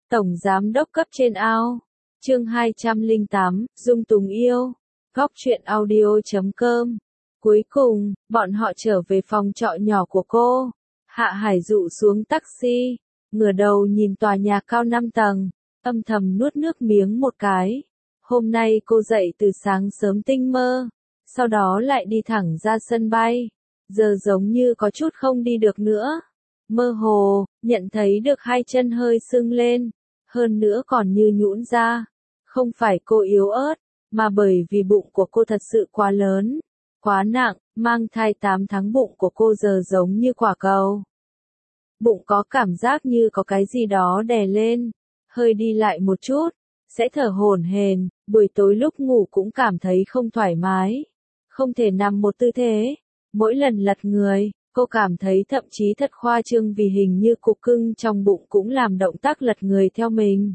Tổng Giám đốc cấp trên ao. Chương 208, Dung Tùng yêu. Góc truyện audio.com. Cuối cùng, bọn họ trở về phòng trọ nhỏ của cô. Hạ Hải dụ xuống taxi, ngửa đầu nhìn tòa nhà cao 5 tầng, âm thầm nuốt nước miếng một cái. Hôm nay cô dậy từ sáng sớm tinh mơ, sau đó lại đi thẳng ra sân bay. Giờ giống như có chút không đi được nữa. Mơ hồ, nhận thấy được hai chân hơi sưng lên, hơn nữa còn như nhũn ra. Không phải cô yếu ớt, mà bởi vì bụng của cô thật sự quá lớn, quá nặng, mang thai 8 tháng bụng của cô giờ giống như quả cầu. Bụng có cảm giác như có cái gì đó đè lên, hơi đi lại một chút, sẽ thở hổn hển, buổi tối lúc ngủ cũng cảm thấy không thoải mái, không thể nằm một tư thế. Mỗi lần lật người, cô cảm thấy thậm chí thật khoa trương vì hình như cục cưng trong bụng cũng làm động tác lật người theo mình.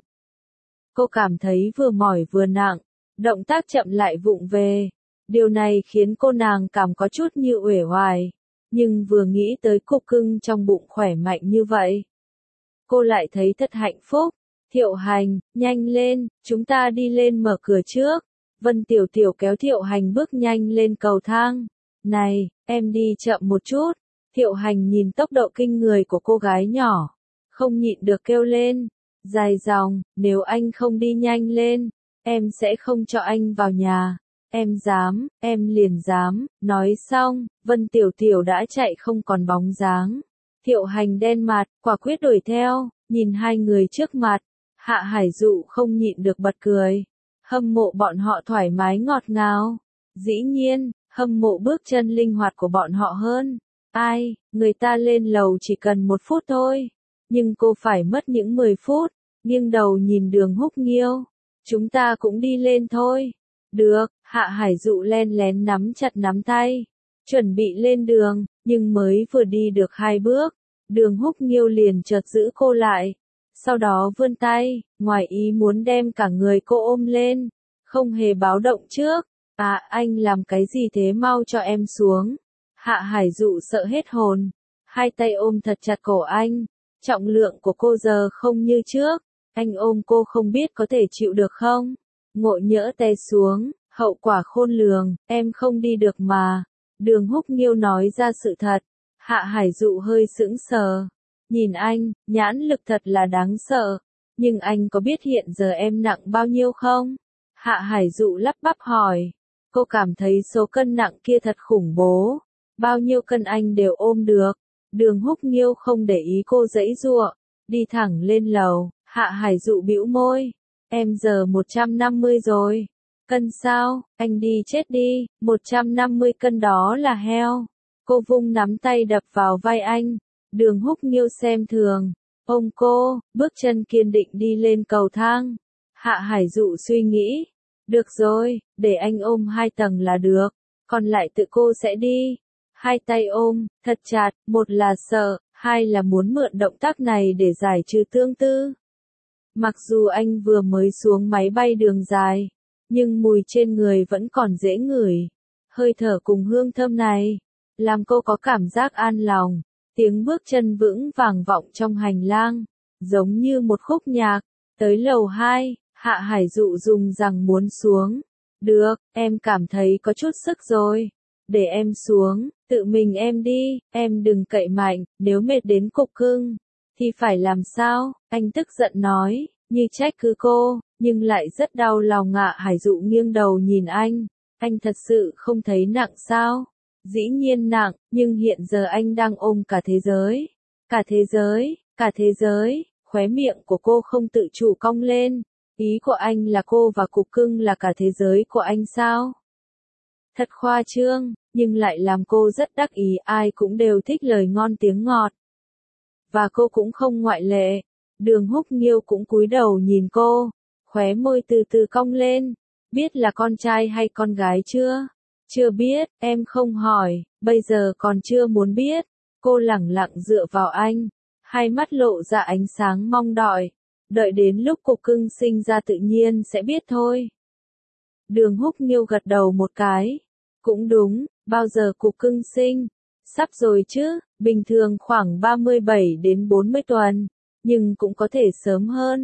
Cô cảm thấy vừa mỏi vừa nặng, động tác chậm lại vụng về. Điều này khiến cô nàng cảm có chút như uể oải, nhưng vừa nghĩ tới cục cưng trong bụng khỏe mạnh như vậy, cô lại thấy thật hạnh phúc. Thiệu Hành, nhanh lên, chúng ta đi lên mở cửa trước. Vân Tiểu Tiểu kéo Thiệu Hành bước nhanh lên cầu thang. Này, em đi chậm một chút. Thiệu Hành nhìn tốc độ kinh người của cô gái nhỏ, không nhịn được kêu lên. Dài dòng, nếu anh không đi nhanh lên, em sẽ không cho anh vào nhà. Em dám, em liền dám. Nói xong, Vân Tiểu Tiểu đã chạy không còn bóng dáng. Thiệu Hành đen mặt, quả quyết đuổi theo, nhìn hai người trước mặt. Hạ Hải dụ không nhịn được bật cười. Hâm mộ bọn họ thoải mái ngọt ngào. Dĩ nhiên, hâm mộ bước chân linh hoạt của bọn họ hơn. Ai, người ta lên lầu chỉ cần 1 phút thôi. Nhưng cô phải mất những 10 phút. Nghiêng đầu nhìn Đường Húc Nghiêu. Chúng ta cũng đi lên thôi. Được, Hạ Hải dụ len lén nắm chặt nắm tay. Chuẩn bị lên đường, nhưng mới vừa đi được 2 bước. Đường Húc Nghiêu liền chợt giữ cô lại. Sau đó vươn tay, ngoài ý muốn đem cả người cô ôm lên. Không hề báo động trước. À, anh làm cái gì thế, mau cho em xuống. Hạ Hải dụ sợ hết hồn. Hai tay ôm thật chặt cổ anh. Trọng lượng của cô giờ không như trước. Anh ôm cô không biết có thể chịu được không? Ngộ nhỡ té xuống, hậu quả khôn lường, em không đi được mà. Đường Húc Nghiêu nói ra sự thật. Hạ Hải dụ hơi sững sờ. Nhìn anh, nhãn lực thật là đáng sợ. Nhưng anh có biết hiện giờ em nặng bao nhiêu không? Hạ Hải dụ lắp bắp hỏi. Cô cảm thấy số cân nặng kia thật khủng bố. Bao nhiêu cân anh đều ôm được. Đường Húc Nghiêu không để ý cô giãy giụa, đi thẳng lên lầu. Hạ Hải dụ bĩu môi. Em giờ 150 rồi. Cân sao? Anh đi chết đi, 150 cân đó là heo. Cô vung nắm tay đập vào vai anh. Đường Húc Nghiêu xem thường. Ôm cô, bước chân kiên định đi lên cầu thang. Hạ Hải dụ suy nghĩ. Được rồi, để anh ôm 2 tầng là được. Còn lại tự cô sẽ đi. Hai tay ôm, thật chặt, một là sợ, hai là muốn mượn động tác này để giải trừ tương tư. Mặc dù anh vừa mới xuống máy bay đường dài, nhưng mùi trên người vẫn còn dễ ngửi. Hơi thở cùng hương thơm này, làm cô có cảm giác an lòng. Tiếng bước chân vững vàng vọng trong hành lang, giống như một khúc nhạc. Tới lầu 2, Hạ Hải dụ dùng rằng muốn xuống. Được, em cảm thấy có chút sức rồi. Để em xuống, tự mình em đi, em đừng cậy mạnh, nếu mệt đến cục cưng, thì phải làm sao? Anh tức giận nói, như trách cứ cô, nhưng lại rất đau lòng. Hạ Hải dụ nghiêng đầu nhìn anh thật sự không thấy nặng sao? Dĩ nhiên nặng, nhưng hiện giờ anh đang ôm cả thế giới. Cả thế giới, cả thế giới. Khóe miệng của cô không tự chủ cong lên. Ý của anh là cô và cục cưng là cả thế giới của anh sao? Thật khoa trương, nhưng lại làm cô rất đắc ý. Ai cũng đều thích lời ngon tiếng ngọt. Và cô cũng không ngoại lệ. Đường Húc Nghiêu cũng cúi đầu nhìn cô, khóe môi từ từ cong lên. Biết là con trai hay con gái chưa? Chưa biết, em không hỏi, bây giờ còn chưa muốn biết. Cô lẳng lặng dựa vào anh, hai mắt lộ ra ánh sáng mong đợi. Đợi đến lúc cục cưng sinh ra tự nhiên sẽ biết thôi. Đường Húc Nghiêu gật đầu một cái. Cũng đúng, bao giờ cục cưng sinh? Sắp rồi chứ, bình thường khoảng 37 đến 40 tuần, nhưng cũng có thể sớm hơn.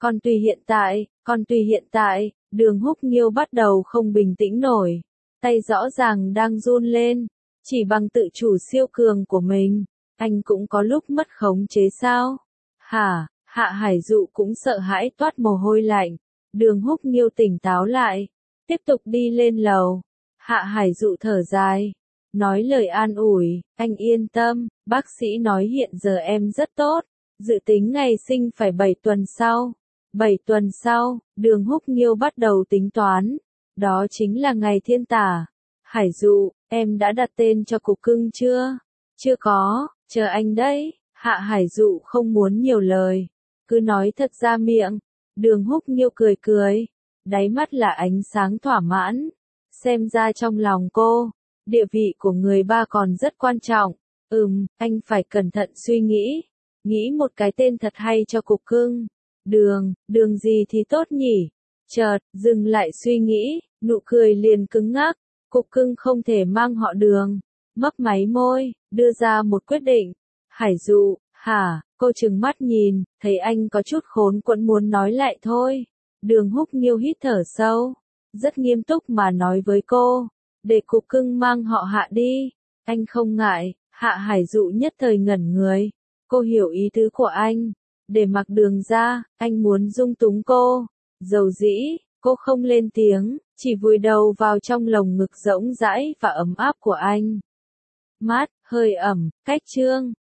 Còn tùy hiện tại, Đường Húc Nghiêu bắt đầu không bình tĩnh nổi. Tay rõ ràng đang run lên. Chỉ bằng tự chủ siêu cường của mình, anh cũng có lúc mất khống chế sao? Hả? Hạ Hải Dụ cũng sợ hãi toát mồ hôi lạnh. Đường Húc Nghiêu tỉnh táo lại, tiếp tục đi lên lầu. Hạ Hải Dụ thở dài, nói lời an ủi, anh yên tâm, bác sĩ nói hiện giờ em rất tốt, dự tính ngày sinh phải 7 tuần sau. 7 tuần sau, Đường Húc Nghiêu bắt đầu tính toán, đó chính là ngày thiên tả. Hải Dụ, em đã đặt tên cho cục cưng chưa? Chưa có, chờ anh đấy. Hạ Hải Dụ không muốn nhiều lời, cứ nói thật ra miệng. Đường Húc Nghiêu cười cười, đáy mắt là ánh sáng thỏa mãn. Xem ra trong lòng cô, địa vị của người ba còn rất quan trọng. Anh phải cẩn thận suy nghĩ. Nghĩ một cái tên thật hay cho cục cưng. Đường gì thì tốt nhỉ? Chợt, dừng lại suy nghĩ, nụ cười liền cứng ngắc. Cục cưng không thể mang họ Đường. Mấp máy môi, đưa ra một quyết định. Hải Dụ, hả? Cô trừng mắt nhìn, thấy anh có chút khốn quẫn muốn nói lại thôi. Đường Húc Nghiêu hít thở sâu, rất nghiêm túc mà nói với cô, để cục cưng mang họ Hạ đi. Anh không ngại. Hạ Hải Dụ nhất thời ngẩn người. Cô hiểu ý tứ của anh. Để mặc Đường ra, anh muốn dung túng cô. Dầu dĩ, cô không lên tiếng, chỉ vùi đầu vào trong lồng ngực rỗng rãi và ấm áp của anh. Mát, hơi ẩm, cách chương.